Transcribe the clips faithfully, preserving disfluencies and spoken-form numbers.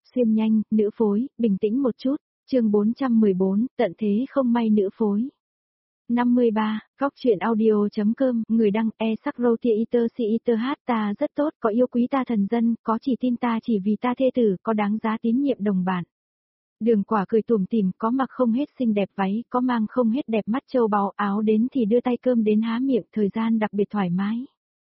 xuyên nhanh, nữ phối, bình tĩnh một chút, chương bốn trăm mười bốn, tận thế không may nữ phối. năm mươi ba, góc truyện audio.com, người đăng, e sắc rô tia iter si iter hát ta rất tốt, có yêu quý ta thần dân, có chỉ tin ta chỉ vì ta thê tử, có đáng giá tín nhiệm đồng bạn. Đường Quả cười tủm tỉm, có mặc không hết xinh đẹp váy, có mang không hết đẹp mắt châu báu, áo đến thì đưa tay cơm đến há miệng, thời gian đặc biệt thoải mái.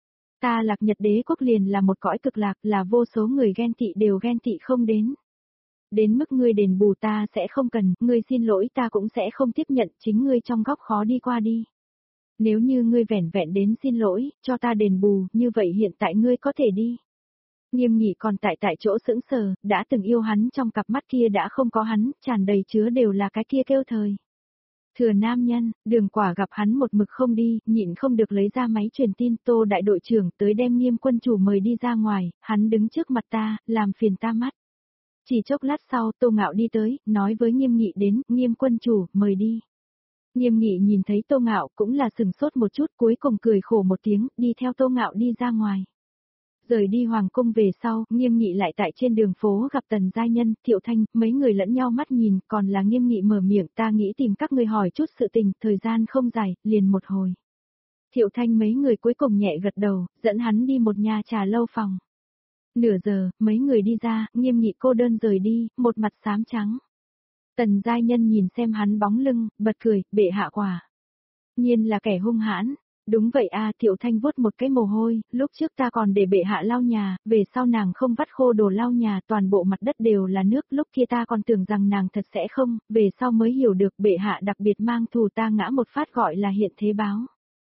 Ta Lạc Nhật Đế quốc liền là một cõi cực lạc, là vô số người ghen tị đều ghen tị không đến. Đến mức ngươi đền bù ta sẽ không cần, ngươi xin lỗi ta cũng sẽ không tiếp nhận, chính ngươi trong góc khó đi qua đi. Nếu như ngươi vẻn vẹn đến xin lỗi, cho ta đền bù, như vậy hiện tại ngươi có thể đi. Nghiêm Nghị còn tại tại chỗ sững sờ, đã từng yêu hắn trong cặp mắt kia đã không có hắn, tràn đầy chứa đều là cái kia kêu thời. Thừa nam nhân, Đường Quả gặp hắn một mực không đi, nhịn không được lấy ra máy truyền tin, Tô đại đội trưởng tới đem Nghiêm quân chủ mời đi ra ngoài, hắn đứng trước mặt ta, làm phiền ta mắt. Chỉ chốc lát sau, Tô Ngạo đi tới, nói với Nghiêm Nghị đến, Nghiêm quân chủ, mời đi. Nghiêm Nghị nhìn thấy Tô Ngạo cũng là sừng sốt một chút, cuối cùng cười khổ một tiếng, đi theo Tô Ngạo đi ra ngoài. Rời đi hoàng cung về sau, Nghiêm Nghị lại tại trên đường phố gặp Tần Giai Nhân, Thiệu Thanh, mấy người lẫn nhau mắt nhìn, còn là Nghiêm Nghị mở miệng, ta nghĩ tìm các người hỏi chút sự tình, thời gian không dài, liền một hồi. Thiệu Thanh mấy người cuối cùng nhẹ gật đầu, dẫn hắn đi một nhà trà lâu phòng. Nửa giờ, mấy người đi ra, Nghiêm Nghị cô đơn rời đi, một mặt xám trắng. Tần Giai Nhân nhìn xem hắn bóng lưng, bật cười, bệ hạ quả. Nhiên là kẻ hung hãn. Đúng vậy a, Thiệu Thanh vuốt một cái mồ hôi, lúc trước ta còn để bệ hạ lau nhà, về sau nàng không vắt khô đồ lau nhà, toàn bộ mặt đất đều là nước, lúc kia ta còn tưởng rằng nàng thật sẽ không, về sau mới hiểu được bệ hạ đặc biệt mang thù ta ngã một phát gọi là hiện thế báo.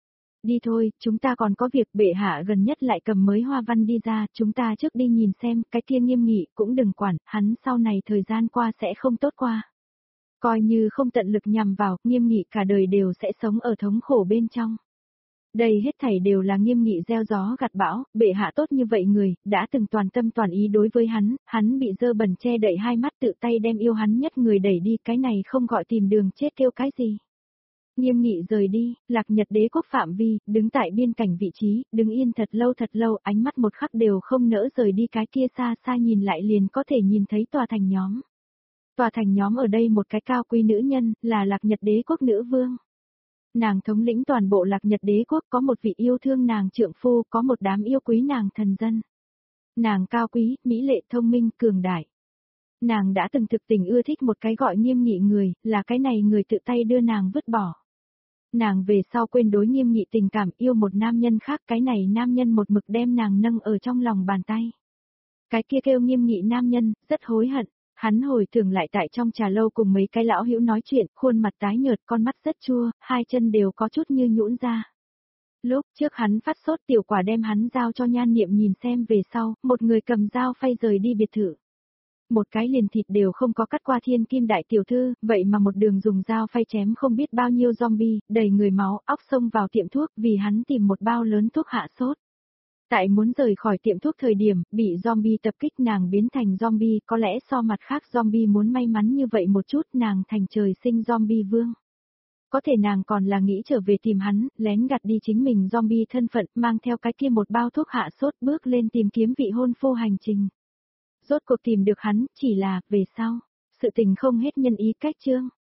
Đi thôi, chúng ta còn có việc, bệ hạ gần nhất lại cầm mới hoa văn đi ra, chúng ta trước đi nhìn xem, cái kia Nghiêm Nghị cũng đừng quản, hắn sau này thời gian qua sẽ không tốt qua. Coi như không tận lực nhằm vào, Nghiêm Nghị cả đời đều sẽ sống ở thống khổ bên trong. Đây hết thảy đều là Nghiêm Nghị gieo gió gặt bão, bệ hạ tốt như vậy người, đã từng toàn tâm toàn ý đối với hắn, hắn bị dơ bẩn che đậy hai mắt tự tay đem yêu hắn nhất người đẩy đi, cái này không gọi tìm đường chết kêu cái gì. Nghiêm Nghị rời đi, Lạc Nhật Đế quốc phạm vi, đứng tại biên cảnh vị trí, đứng yên thật lâu thật lâu, ánh mắt một khắc đều không nỡ rời đi cái kia xa xa nhìn lại liền có thể nhìn thấy tòa thành nhóm. Tòa thành nhóm ở đây một cái cao quý nữ nhân, là Lạc Nhật Đế quốc nữ vương. Nàng thống lĩnh toàn bộ Lạc Nhật Đế quốc, có một vị yêu thương nàng trượng phu, có một đám yêu quý nàng thần dân. Nàng cao quý, mỹ lệ, thông minh, cường đại. Nàng đã từng thực tình ưa thích một cái gọi Nghiêm Nghị người, là cái này người tự tay đưa nàng vứt bỏ. Nàng về sau quên đối Nghiêm Nghị tình cảm, yêu một nam nhân khác, cái này nam nhân một mực đem nàng nâng ở trong lòng bàn tay. Cái kia kêu Nghiêm Nghị nam nhân, rất hối hận. Hắn hồi tưởng lại tại trong trà lâu cùng mấy cái lão hữu nói chuyện, khuôn mặt tái nhợt, con mắt rất chua, hai chân đều có chút như nhũn ra. Lúc trước hắn phát sốt, Tiểu Quả đem hắn giao cho Nhan Niệm nhìn xem, về sau, một người cầm dao phay rời đi biệt thự. Một cái liền thịt đều không có cắt qua thiên kim đại tiểu thư, vậy mà một đường dùng dao phay chém không biết bao nhiêu zombie, đầy người máu, óc xông vào tiệm thuốc vì hắn tìm một bao lớn thuốc hạ sốt. Tại muốn rời khỏi tiệm thuốc thời điểm, bị zombie tập kích, nàng biến thành zombie, có lẽ so mặt khác zombie muốn may mắn như vậy một chút, nàng thành trời sinh zombie vương. Có thể nàng còn là nghĩ trở về tìm hắn, lén gạt đi chính mình zombie thân phận, mang theo cái kia một bao thuốc hạ sốt bước lên tìm kiếm vị hôn phu hành trình. Rốt cuộc tìm được hắn, chỉ là, về sau, sự tình không hết nhân ý cách chương.